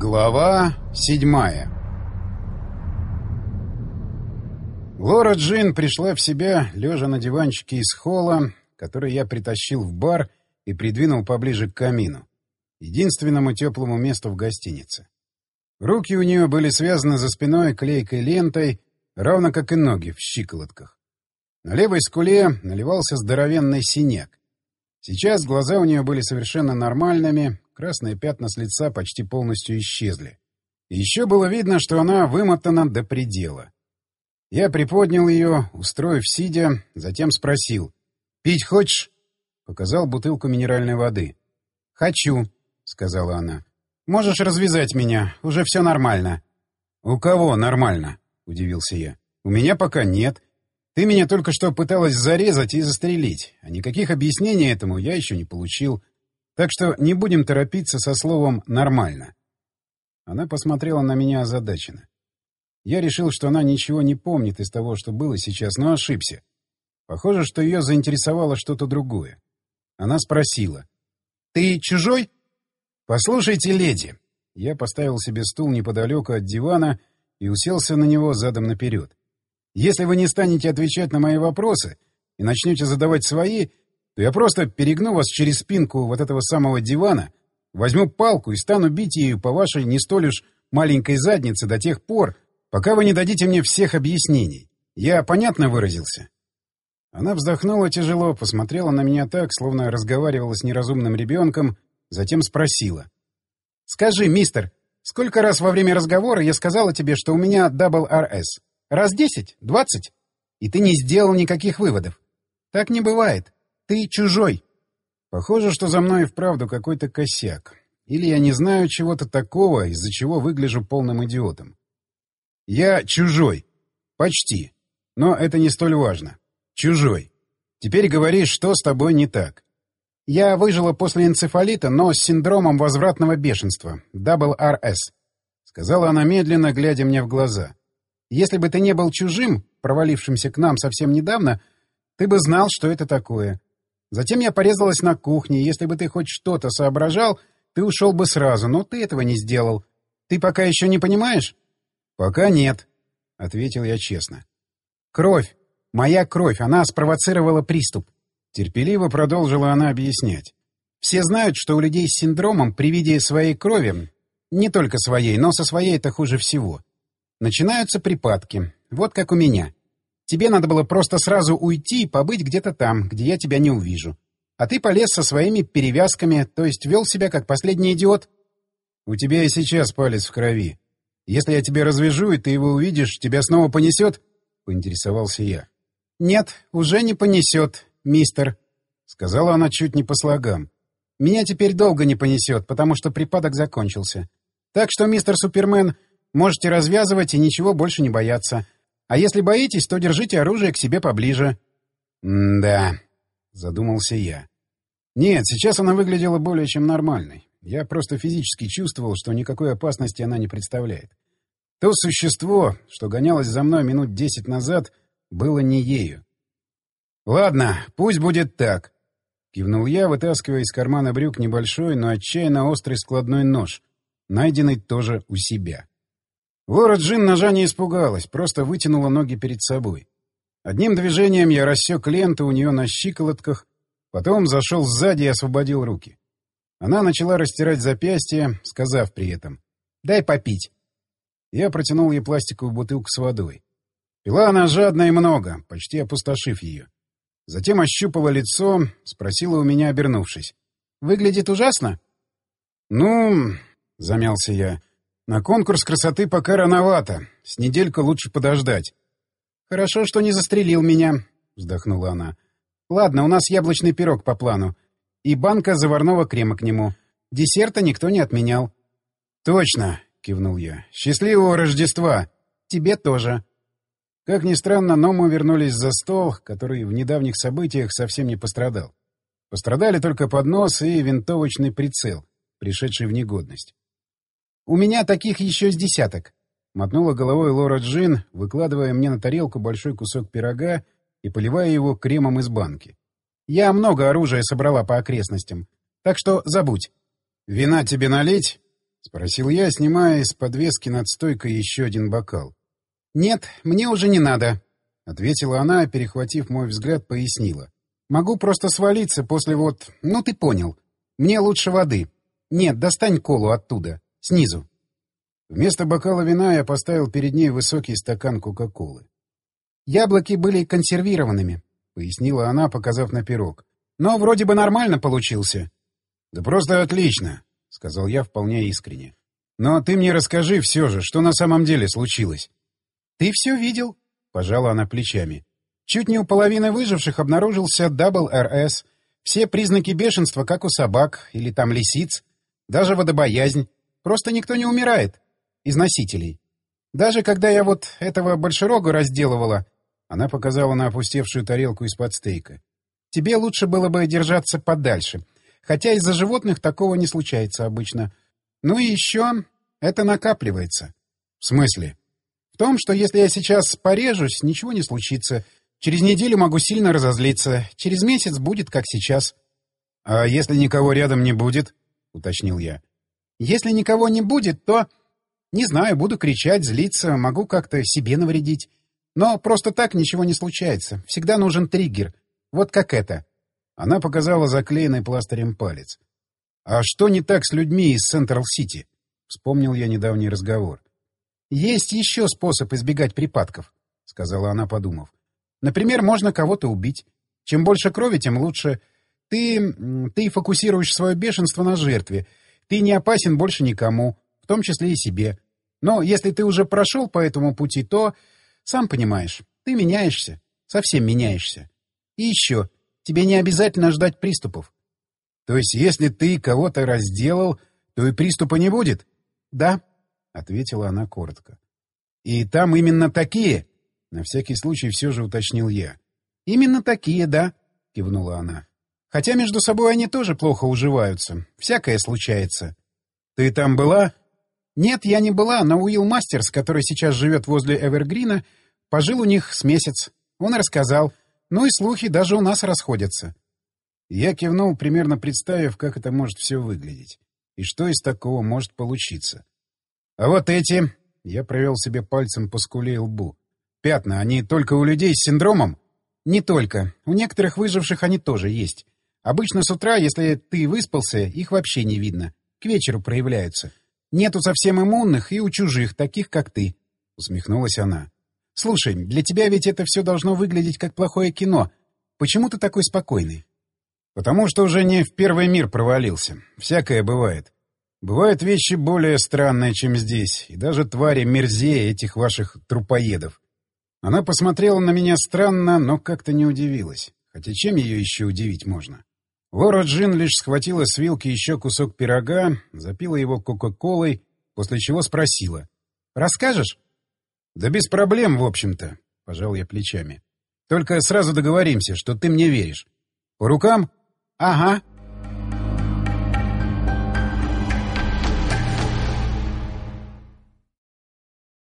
Глава 7. Лора Джин пришла в себя, лежа на диванчике из холла, который я притащил в бар и придвинул поближе к камину, единственному теплому месту в гостинице. Руки у нее были связаны за спиной клейкой лентой, равно как и ноги в щиколотках. На левой скуле наливался здоровенный синяк. Сейчас глаза у нее были совершенно нормальными, красные пятна с лица почти полностью исчезли. И еще было видно, что она вымотана до предела. Я приподнял ее, устроив сидя, затем спросил: «Пить хочешь?» Показал бутылку минеральной воды. «Хочу», — сказала она. «Можешь развязать меня, уже все нормально». «У кого нормально?» — удивился я. «У меня пока нет. Ты меня только что пыталась зарезать и застрелить, а никаких объяснений этому я еще не получил. Так что не будем торопиться со словом «нормально». Она посмотрела на меня озадаченно. Я решил, что она ничего не помнит из того, что было сейчас, но ошибся. Похоже, что ее заинтересовало что-то другое. Она спросила: «Ты чужой?» «Послушайте, леди». Я поставил себе стул неподалеку от дивана и уселся на него задом наперед. «Если вы не станете отвечать на мои вопросы и начнете задавать свои, то я просто перегну вас через спинку вот этого самого дивана, возьму палку и стану бить ею по вашей не столь уж маленькой заднице до тех пор, пока вы не дадите мне всех объяснений. Я понятно выразился?» Она вздохнула тяжело, посмотрела на меня так, словно разговаривала с неразумным ребенком, затем спросила: «Скажи, мистер, сколько раз во время разговора я сказала тебе, что у меня WRS? Раз 10? 20? И ты не сделал никаких выводов. Так не бывает. Ты чужой». Похоже, что за мной и вправду какой-то косяк. Или я не знаю чего-то такого, из-за чего выгляжу полным идиотом. Я чужой. Почти. Но это не столь важно. Чужой. Теперь говори, что с тобой не так. Я выжила после энцефалита, но с синдромом возвратного бешенства. WRS. Сказала она медленно, глядя мне в глаза. Если бы ты не был чужим, провалившимся к нам совсем недавно, ты бы знал, что это такое. Затем я порезалась на кухне, и если бы ты хоть что-то соображал, ты ушел бы сразу, но ты этого не сделал. Ты пока еще не понимаешь? — Пока нет, — ответил я честно. — Кровь. Моя кровь. Она спровоцировала приступ. Терпеливо продолжила она объяснять. Все знают, что у людей с синдромом при виде своей крови, не только своей, но со своей это хуже всего, начинаются припадки. Вот как у меня. Тебе надо было просто сразу уйти и побыть где-то там, где я тебя не увижу. А ты полез со своими перевязками, то есть вел себя как последний идиот. У тебя и сейчас палец в крови. Если я тебя развяжу, и ты его увидишь, тебя снова понесет? — поинтересовался я. — Нет, уже не понесет, мистер, — сказала она чуть не по слогам. — Меня теперь долго не понесет, потому что припадок закончился. Так что, мистер Супермен, можете развязывать и ничего больше не бояться. А если боитесь, то держите оружие к себе поближе. — Да, — задумался я. Нет, сейчас она выглядела более чем нормальной. Я просто физически чувствовал, что никакой опасности она не представляет. То существо, что гонялось за мной минут 10 назад, было не ею. — Ладно, пусть будет так, — кивнул я, вытаскивая из кармана брюк небольшой, но отчаянно острый складной нож, найденный тоже у себя. Лора Джин ножа не испугалась, просто вытянула ноги перед собой. Одним движением я рассек ленту у нее на щиколотках, потом зашел сзади и освободил руки. Она начала растирать запястье, сказав при этом: «Дай попить». Я протянул ей пластиковую бутылку с водой. Пила она жадно и много, почти опустошив ее. Затем ощупала лицо, спросила у меня, обернувшись: «Выглядит ужасно?» «Ну...» — замялся я. «На конкурс красоты пока рановато. С недельку лучше подождать». «Хорошо, что не застрелил меня», — вздохнула она. «Ладно, у нас яблочный пирог по плану. И банка заварного крема к нему. Десерта никто не отменял». «Точно», — кивнул я. «Счастливого Рождества!» «Тебе тоже». Как ни странно, но мы вернулись за стол, который в недавних событиях совсем не пострадал. Пострадали только поднос и винтовочный прицел, пришедший в негодность. «У меня таких еще с десяток», — мотнула головой Лора Джин, выкладывая мне на тарелку большой кусок пирога и поливая его кремом из банки. «Я много оружия собрала по окрестностям, так что забудь». «Вина тебе налить?» — спросил я, снимая из подвески над стойкой еще один бокал. «Нет, мне уже не надо», — ответила она, перехватив мой взгляд, пояснила. «Могу просто свалиться после вот... Ну, ты понял. Мне лучше воды. Нет, достань колу оттуда, снизу». Вместо бокала вина я поставил перед ней высокий стакан Кока-Колы. «Яблоки были консервированными», — пояснила она, показав на пирог. «Но вроде бы нормально получился». «Да просто отлично», — сказал я вполне искренне. «Но ты мне расскажи все же, что на самом деле случилось». «Ты все видел?» — пожала она плечами. «Чуть не у половины выживших обнаружился ДРС. Все признаки бешенства, как у собак или там лисиц. Даже водобоязнь. Просто никто не умирает. Из носителей. Даже когда я вот этого большерога разделывала...» Она показала на опустевшую тарелку из-под стейка. «Тебе лучше было бы держаться подальше. Хотя из-за животных такого не случается обычно. Ну и еще это накапливается». «В смысле?» «В том, что если я сейчас порежусь, ничего не случится. Через неделю могу сильно разозлиться. Через месяц будет, как сейчас». «А если никого рядом не будет?» — уточнил я. «Если никого не будет, то... Не знаю, буду кричать, злиться, могу как-то себе навредить. Но просто так ничего не случается. Всегда нужен триггер. Вот как это». Она показала заклеенный пластырем палец. «А что не так с людьми из Централ-Сити?» — вспомнил я недавний разговор. «Есть еще способ избегать припадков», — сказала она, подумав. «Например, можно кого-то убить. Чем больше крови, тем лучше. Ты фокусируешь свое бешенство на жертве. Ты не опасен больше никому, в том числе и себе. Но если ты уже прошел по этому пути, то, сам понимаешь, ты меняешься, совсем меняешься. И еще, тебе не обязательно ждать приступов». «То есть, если ты кого-то разделал, то и приступа не будет?» «Да», — ответила она коротко. «И там именно такие?» — на всякий случай все же уточнил я. «Именно такие, да», — кивнула она. «Хотя между собой они тоже плохо уживаются. Всякое случается». «Ты там была?» «Нет, я не была, но Уилл Мастерс, который сейчас живет возле Эвергрина, пожил у них с месяц. Он рассказал. Ну и слухи даже у нас расходятся». Я кивнул, примерно представив, как это может все выглядеть. И что из такого может получиться. «А вот эти...» — я провел себе пальцем по скуле и лбу. «Пятна, они только у людей с синдромом?» «Не только. У некоторых выживших они тоже есть. Обычно с утра, если ты выспался, их вообще не видно. К вечеру проявляются. Нету совсем иммунных и у чужих, таких как ты», — усмехнулась она. «Слушай, для тебя ведь это все должно выглядеть как плохое кино. Почему ты такой спокойный?» «Потому что уже не в первый мир провалился. Всякое бывает. Бывают вещи более странные, чем здесь, и даже твари мерзее этих ваших трупоедов». Она посмотрела на меня странно, но как-то не удивилась. Хотя чем ее еще удивить можно? Лора Джин лишь схватила с вилки еще кусок пирога, запила его кока-колой, после чего спросила. «Расскажешь?» «Да без проблем, в общем-то», — пожал я плечами. «Только сразу договоримся, что ты мне веришь. По рукам?» «Ага»,